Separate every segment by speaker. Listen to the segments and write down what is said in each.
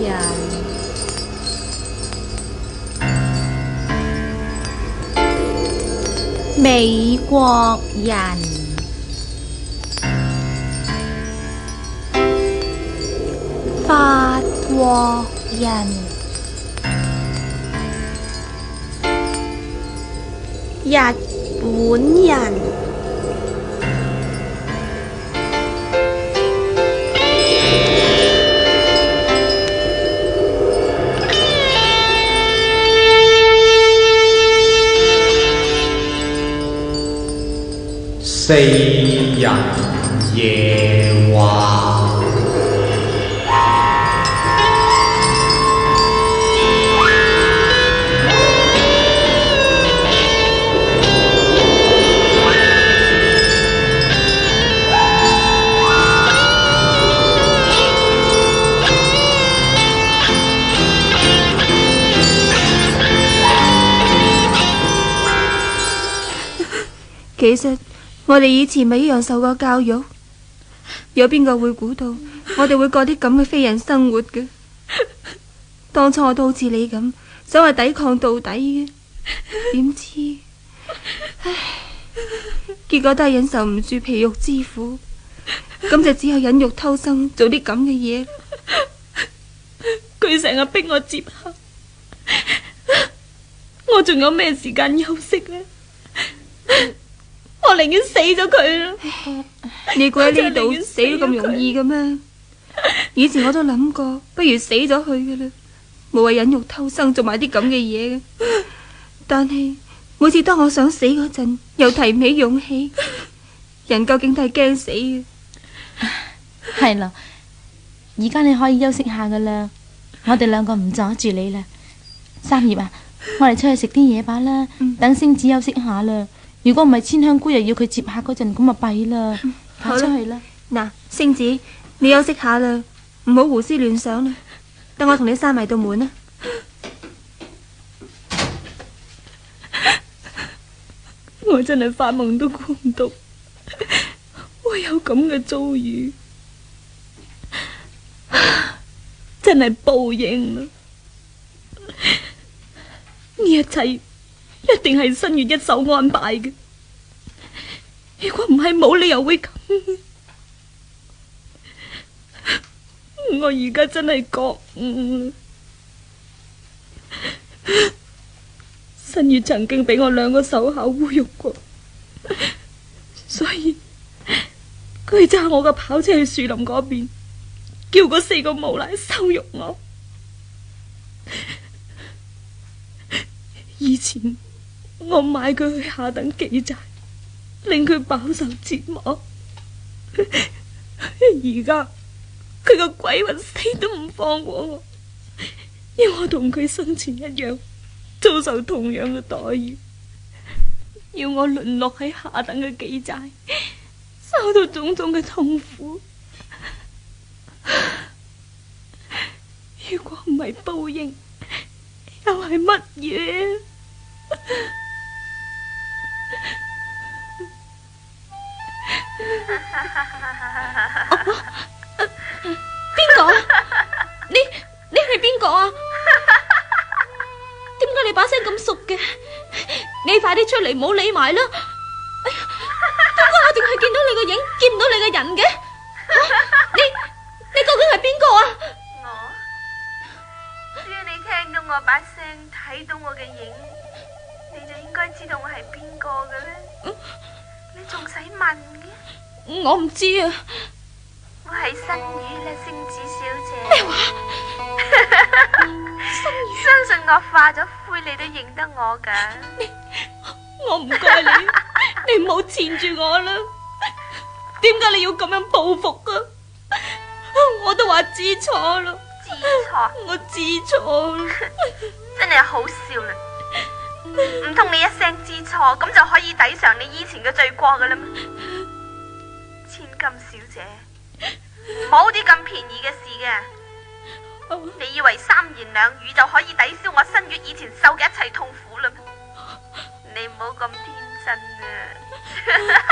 Speaker 1: 人，美國人，法國人，日本人。
Speaker 2: 四人夜話。
Speaker 3: 其實我哋以前咪一樣受過教育，有邊個會估到我哋會過啲咁嘅非人生活嘅？當初我都好似你咁，想話抵抗到底嘅，點知，唉，結果都係忍受唔住皮肉之苦，咁就只有忍辱偷生，做啲咁嘅嘢。
Speaker 4: 佢成日逼我接客，我仲有咩時間休息呢？我寧願死咗佢啦！
Speaker 3: 你估喺呢度死都咁容易嘅咩？以前我都諗過，不如死咗佢嘅啦，無謂忍辱偷生做埋啲咁嘅嘢嘅。但係每次當我想死嗰陣，又提唔起勇氣。人究竟都係驚死嘅。
Speaker 5: 係啦，而家你可以休息下噶啦，我哋兩個唔阻住你啦。三葉啊，我哋出去食啲嘢吧啦，等星子休息下啦。如果唔係千香姑又要佢接客嗰陣，咁啊弊啦。快出去啦！
Speaker 3: 嗱，星子，你休息下啦，唔好胡思亂想啦。等我同你閂埋道門啦。
Speaker 4: 我真係發夢都估唔到會有咁嘅遭遇，真係報應啦！呢一切一定係新月一手安排嘅，如果唔係冇理由會咁。我而家真係覺悟，新月曾經俾我兩個手下侮辱過，所以佢揸我嘅跑車去樹林嗰邊，叫嗰4個無賴羞辱我。以前我買佢去下等記寨，令佢飽受折磨。而家佢個鬼魂死都唔放過我，要我同佢生前一樣遭受同樣嘅待遇，要我淪落喺下等嘅記寨，受到種種嘅痛苦。如果唔係報應，又係乜嘢？
Speaker 5: 邊個？你係邊個啊？點解你把聲咁熟嘅？你快啲出嚟，唔好理埋啦！哎呀，點解我淨係見到你個影，見唔到你個人嘅？你究竟係邊個啊？
Speaker 6: 我只要你聽到我把聲，睇到我嘅影，你就應該知道我係邊個嘅啦。你仲使問嘅？
Speaker 5: 我唔知啊。
Speaker 6: 我係新宇啦，星子小姐。
Speaker 5: 咩話？
Speaker 6: 相信我化咗灰，你都認得我噶。
Speaker 4: 我唔該你，你唔好纏住我啦。點解你要咁樣報復啊？我都話知錯啦。
Speaker 6: 知錯？
Speaker 4: 我知錯啦。
Speaker 6: 真係好笑啦！唔通你一聲知錯，咁就可以抵償你以前嘅罪過噶啦咩？千金小姐，冇啲咁便宜嘅事嘅。你以為三言兩語就可以抵消我新月以前受嘅一切痛苦啦咩？你唔好咁天真啊！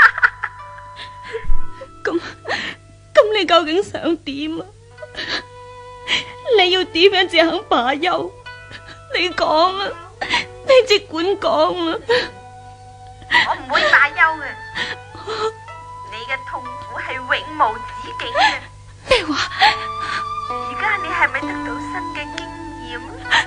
Speaker 4: 咁你究竟想點啊？你要點樣至肯罷休？你講啊，你即管講啊！
Speaker 6: 我唔會罷休嘅，你嘅痛苦係永無止境嘅。
Speaker 4: 咩話？
Speaker 6: 而家你係咪得到新嘅經驗？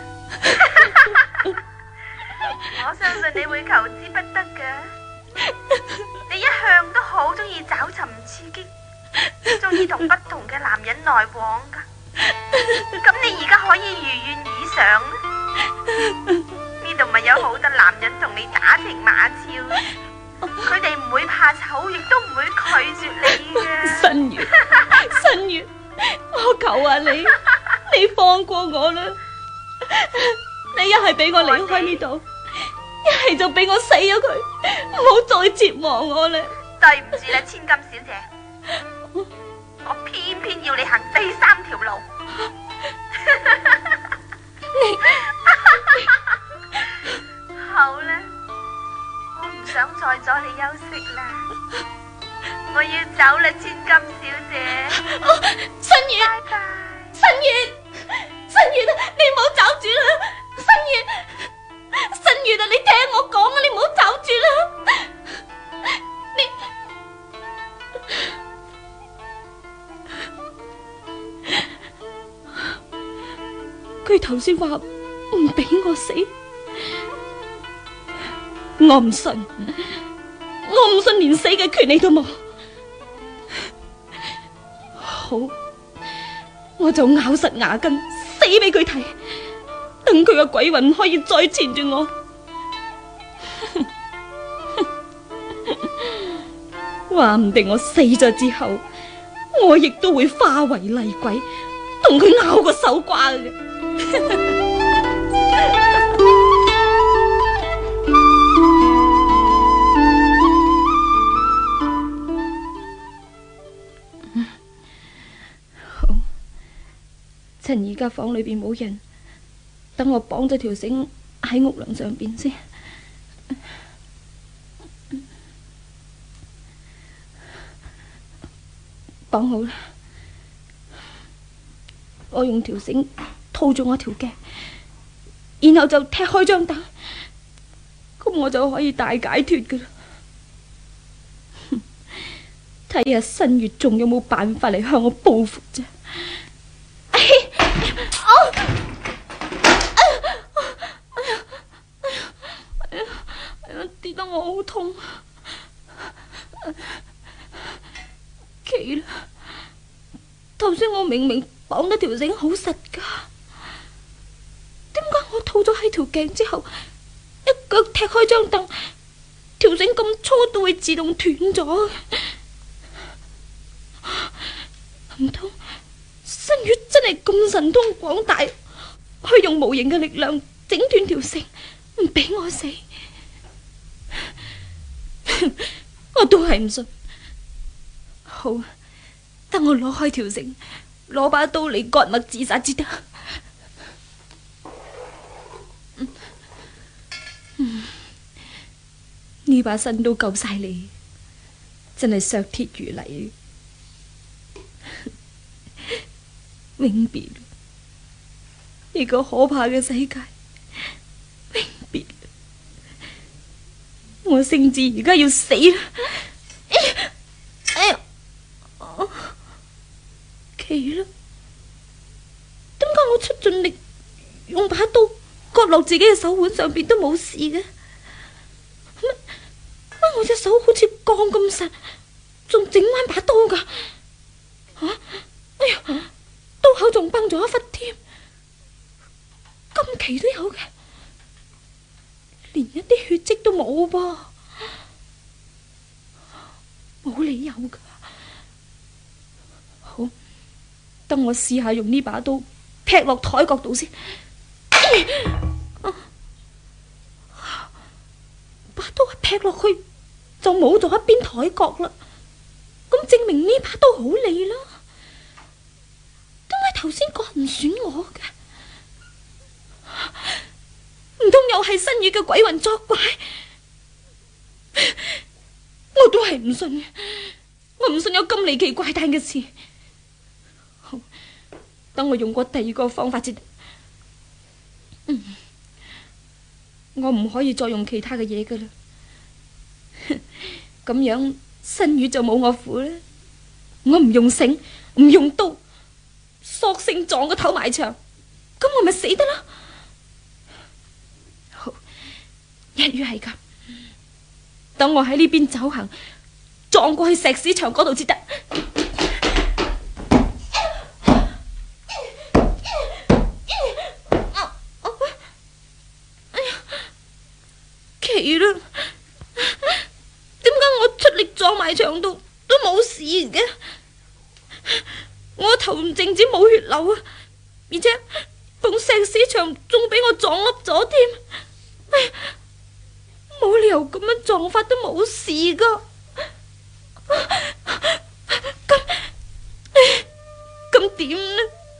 Speaker 6: 我相信你會求之不得嘅。你一向都好中意找尋刺激，中意同不同嘅男人來往噶。咁你而家可以如願以償啦。呢度咪有好多男人同你打情罵俏，佢哋唔會怕醜，亦都唔會拒絕你嘅。
Speaker 4: 新月，新月，我求下你，你放過我啦！你一係俾我離開呢度，一係就俾我死咗佢，唔好再折磨我啦！
Speaker 6: 對唔住啦，千金小姐，我偏偏要你行第三條路。好啦，我唔想再阻你休息啦，我要走啦，千金小姐。
Speaker 4: 新月，
Speaker 6: 拜拜。
Speaker 4: 新月，新月啊，你唔好走住啦！新月，新月啊，你聽我講啊，你唔好走住啦！佢頭先話唔俾我死，我唔信，我唔信，連死嘅權利都冇。好，我就咬實牙根死俾佢睇，等佢個鬼魂可以再纏住我。話唔定我死咗之後，我亦都會化為厲鬼，同佢拗個手瓜嘅。好，趁而家房裏邊冇人，等我綁咗條繩喺屋梁上邊先。綁好啦，我用條繩套住我條頸，然後就踢開張凳，咁我就可以大解脫噶啦。睇下新月仲有冇辦法嚟向我報復啫。跌得我好痛，奇啦！頭先我明明綁得條繩好實噶，點解我套咗喺條頸之後，一腳踢開張凳，條繩咁粗都會自動斷咗？唔通新月真係咁神通廣大，可以用無形嘅力量整斷條繩，唔俾我死？我都係唔信。好，等我攞開條繩，攞把刀嚟割脈自殺至得。呢把身都夠晒你，真係削鐵如泥。永別，呢個可怕嘅世界，永別。我聖子而家要死啦！哎呀，奇啦！點解我出盡力用把刀割落自己嘅手腕上邊都冇事嘅？乜我隻手好似鋼咁實，仲整彎把刀噶？吓！哎呀，刀口仲崩咗一忽添，咁奇都有嘅。連一啲血跡都冇噃，冇理由噶。好，等我試下用呢把刀劈落台角度先。把刀一劈落去就冇咗一邊台角啦，咁證明呢把刀好利啦。點解頭先割唔損我嘅？唔通又係新月嘅鬼魂作怪？我都係唔信嘅，我唔信有咁離奇怪誕嘅事。好， 等我用過第二個方法先。我唔可以再用其他嘅嘢噶啦，咁樣新月就冇我苦啦。我唔用繩，唔用刀，索性撞個頭埋牆，咁我咪死得啦。好，一於係咁，等我喺呢邊走行，撞過去石屎牆嗰度至得。奇啦，點解我出力撞埋牆度都冇事嘅？我頭唔淨止冇血流啊，而且埲石屎牆仲俾我撞凹咗添。冇理由咁樣撞法都冇事噶。咁點呢？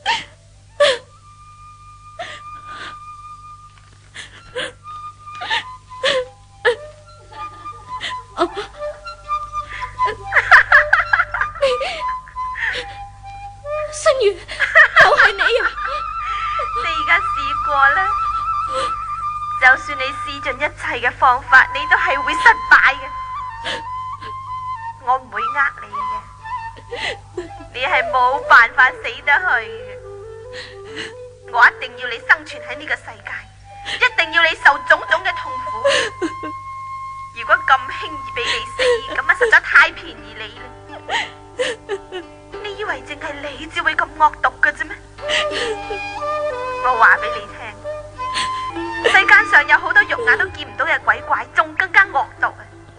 Speaker 4: 新月，又係你啊！
Speaker 6: 你而家試過啦，就算你試盡一切嘅方法，你都係會失敗嘅。我唔會呃你嘅，你係冇辦法死得去嘅。我一定要你生存喺呢個世界，一定要你受種種嘅痛苦。如果咁輕易俾你死，咁啊實在太便宜你啦！你以為淨係你至會咁惡毒嘅啫咩？我話俾你聽，世間上有好多肉眼都見唔到嘅鬼怪，仲更加惡毒啊！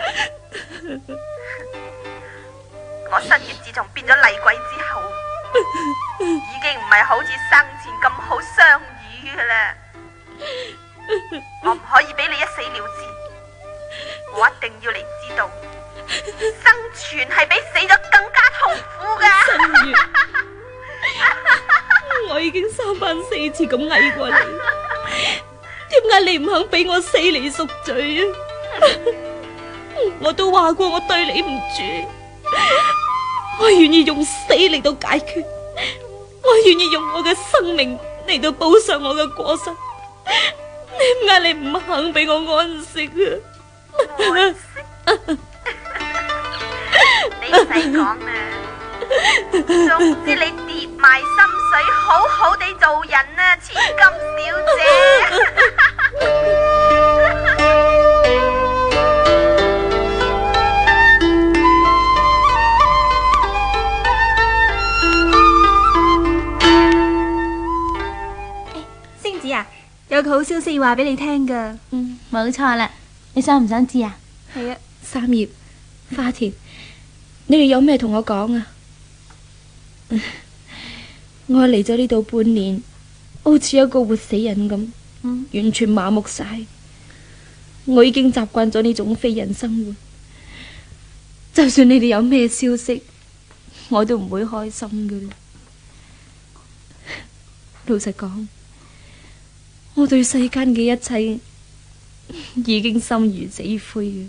Speaker 6: 我新月自從變咗厲鬼之後，已經唔係好似生前咁好相與噶啦。我唔可以俾你一死了之，我一定要你知道，生存係比死咗更加痛苦噶。
Speaker 4: 新月，我已經3番4次咁嗌過你，點解你唔肯俾我死嚟贖罪啊？我都話過我對你唔住，我願意用死嚟到解決，我願意用我嘅生命嚟到補償我嘅過失。點解你唔肯俾我安息啊？
Speaker 6: 安息？你唔使講啦，總之你跌埋心水，好好地做人啊，千金小姐。
Speaker 3: 星子啊，有個好消息要話俾你聽噶。
Speaker 5: 冇錯啦，你想唔想知啊？
Speaker 3: 係啊，
Speaker 4: 三葉、花田，你哋有咩同我講啊？我嚟咗呢度半年，好似一個活死人咁，完全麻木晒。我已經習慣咗呢種非人生活，就算你哋有咩消息，我都唔會開心噶啦。老實講，我對世間嘅一切已經心如死灰嘅。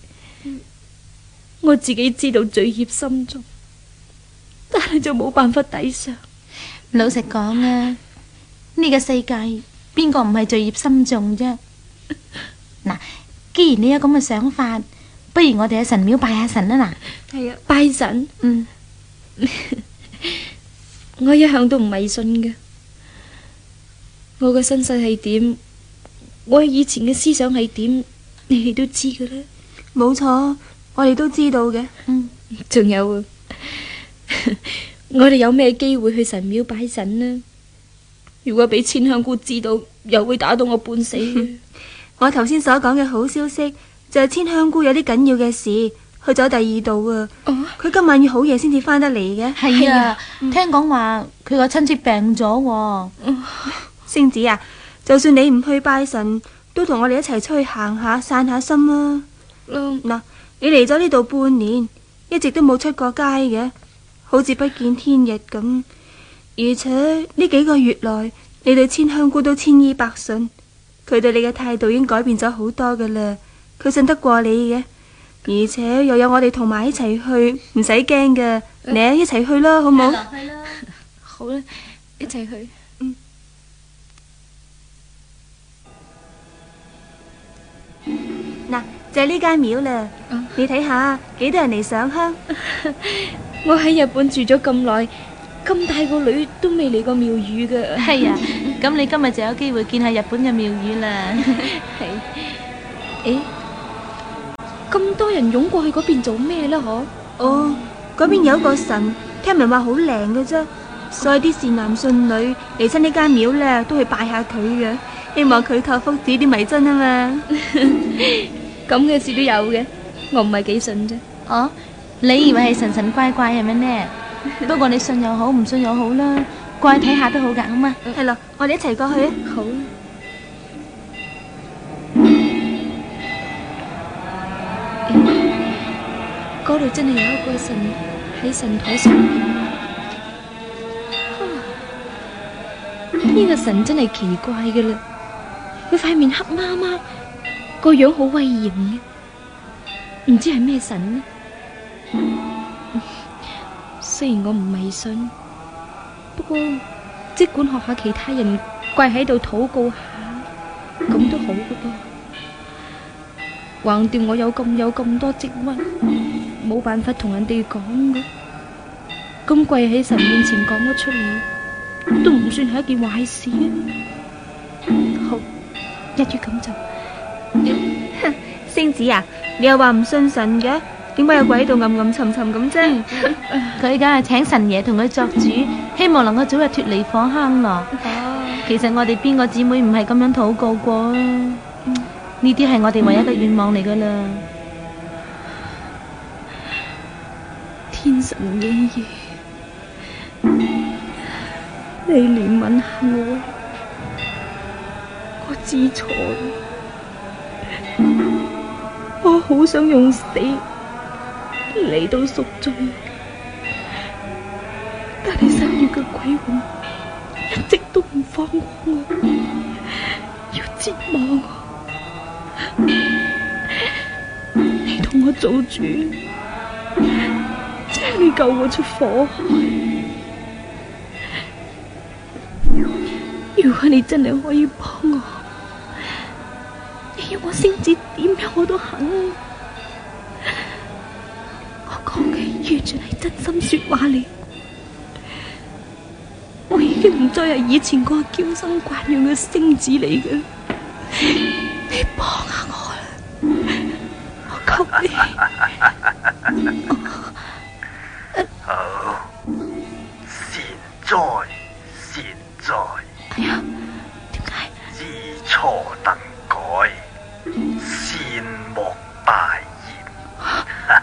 Speaker 4: 我自己知道罪孽深重，但係就冇辦法抵償。
Speaker 5: 老實講啊，呢個世界邊個唔係罪孽深重啫？嗱，既然你有咁嘅想法，不如我哋喺神廟拜下神啦嗱。
Speaker 3: 係啊，
Speaker 4: 拜神，我一向都唔迷信嘅。我嘅身世係點，我以前嘅思想係點，你哋都知噶啦。
Speaker 3: 冇錯，我哋都知道嘅。
Speaker 4: 仲有啊，我哋有咩機會去神廟拜神呢？如果俾千香菇知道，又會打到我半死嘅。
Speaker 3: 我頭先所講嘅好消息就係千香菇有啲緊要嘅事，去咗第二度啊。佢今晚要好夜先至翻得嚟嘅。
Speaker 5: 係啊，聽講話佢個親戚病咗喎。
Speaker 3: 星子啊，就算你唔去拜神，都同我哋一齊出去行下散下心啊。嗱，你嚟咗呢度半年，一直都冇出過街嘅，好似不見天日咁。而且呢幾個月來，你對千香菇都千依百順，佢對你嘅態度已經改變咗好多噶啦。佢信得過你嘅，而且又有我哋同埋一齊去，唔使驚嘅。你一齊去啦，好唔好？
Speaker 4: 好啦， 一齊去。
Speaker 3: 嗱，就係呢間廟啦。你睇下幾多人嚟上香。
Speaker 4: 我喺日本住咗咁耐，咁大個女都未嚟過廟宇噶。
Speaker 5: 係啊，咁你今日就有機會見下日本嘅廟宇啦。
Speaker 4: 係，誒，咁多人湧過去嗰邊做咩呢？嗬？
Speaker 3: 哦，嗰邊有個神，聽聞話好靈嘅啫，所以啲善男信女嚟親呢間廟咧，都去拜下佢嘅，希望佢托福指啲迷津啊嘛。
Speaker 4: 咁嘅事都有嘅，我唔係幾信啫。
Speaker 5: 哦，你以為係神神怪怪係咪呢？不過你信又好，唔信又好啦，過去睇下都好噶，好嘛？
Speaker 3: 係咯，我哋一齊過去啊！
Speaker 4: 好。嗰度真係有一個神喺神台上面。呢個神真係奇怪嘅啦，佢塊面黑麻麻，個樣好威嚴嘅，唔知係咩神呢？雖然我唔迷信，不過即管學下其他人跪喺度禱告下，咁都好嘅噃。橫掂我有咁多積鬱，冇辦法同人哋講嘅，咁跪喺神面前講咗出嚟，都唔算係一件壞事啊。好，一於咁就。
Speaker 3: 星子啊，你又話唔信神嘅，點解有鬼喺度暗暗沉沉咁啫？
Speaker 5: 佢梗係請神爺同佢作主，希望能夠早日脫離火坑咯。其實我哋邊個姊妹唔係咁樣禱告過啊？呢啲係我哋唯一嘅願望嚟噶啦。
Speaker 4: 天神爺爺，你憐憫下我知錯啦，我好想用死嚟到贖罪，但係新月嘅鬼魂一直都唔放過我，要折磨我。你同我做主，請你救我出火海。如果你真係可以幫我，你要我星子點樣我都肯。我講嘅完全係真心說話嚟，我已經唔再係以前個嬌生慣養嘅星子嚟嘅。你幫下我啦，我求你。
Speaker 7: 好，善哉。
Speaker 4: 哎呀，點解？
Speaker 7: 知錯能改，善莫大焉。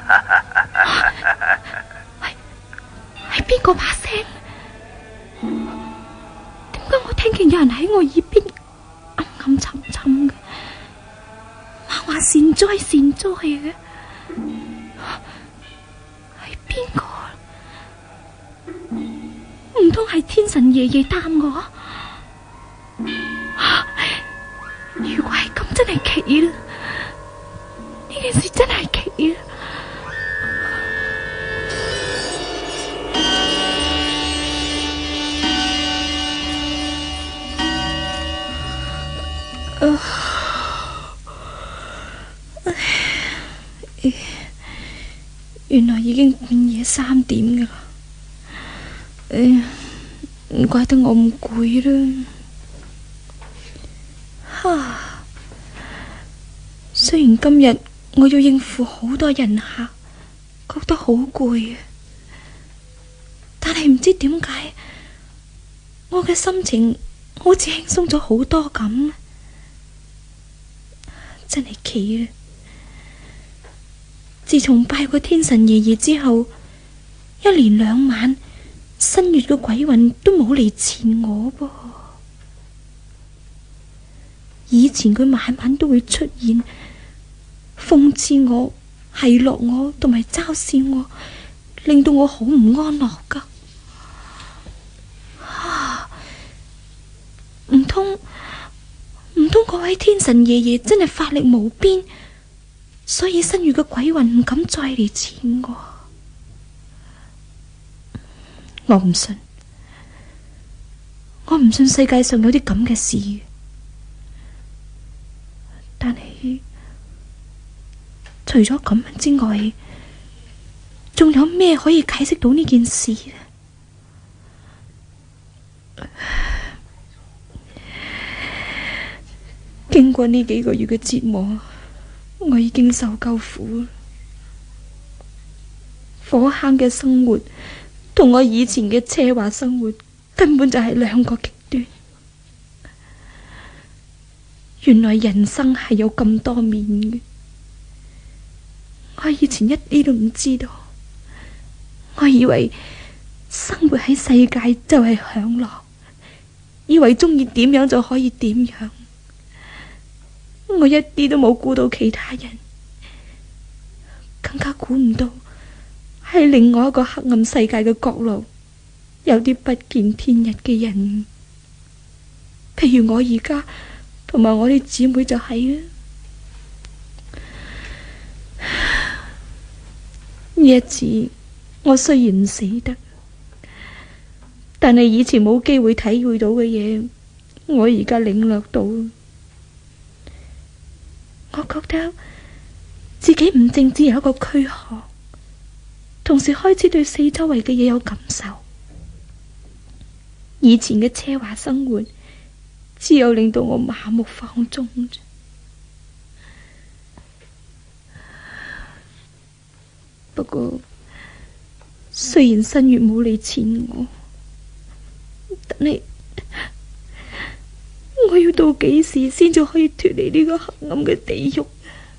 Speaker 4: 係邊個把聲？點解我聽見有人喺我耳邊暗暗沉沉嘅？話善哉嘅，係邊個？唔通係天神爺爺答我？如果係咁，真係奇啦！呢件事真係奇啦！原來已經半夜3點㗎啦，唔怪得我唔攰啦。雖然今日我要應付好多人客，覺得好攰啊，但係唔知點解我嘅心情好似輕鬆咗好多咁，真係奇啦！自從拜過天神爺爺之後，一連2晚新月嘅鬼魂都冇嚟纏我噃。以前佢晚晚都會出現，諷刺我、奚落我同埋嘲笑我，令到我好唔安樂噶。唔通嗰位天神爺爺真係法力無邊，所以新月嘅鬼魂唔敢再嚟纏我。我唔信， 我唔信世界上有啲咁嘅事，但係除咗咁樣之外，仲有咩可以解釋到呢件事呢？經過呢幾個月嘅折磨，我已經受夠苦。火坑嘅生活同我以前嘅奢華生活根本就係兩個極端。原來人生係有咁多面嘅，我以前一啲都唔知道。我以為生活喺世界就係享樂，以為中意點樣就可以點樣。我一啲都冇顧到其他人，更加估唔到喺另外一個黑暗世界嘅角落，有啲不見天日嘅人。譬如我而家同埋我啲姊妹就係啦。呢一次我雖然唔死得，但係以前冇機會體會到嘅嘢，我而家領略到。我覺得自己唔淨止有一個軀殼，同時開始對四周圍嘅嘢有感受。以前嘅奢華生活只有令到我麻木放縱啫。不過雖然新月冇嚟纏我，但係我要到幾時先至可以脫離呢個黑暗嘅地獄？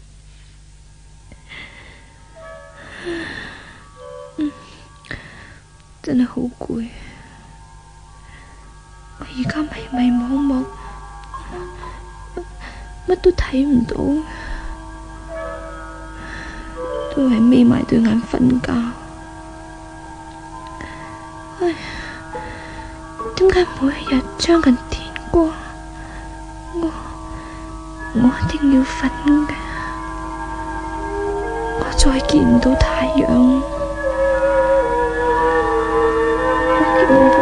Speaker 4: 真係好攰，我而家迷迷惘惘，乜都睇唔到，都係眯埋對眼瞓覺。唉，點解每一日將近天光，我一定要瞓嘅？我再見唔到太陽，我見唔到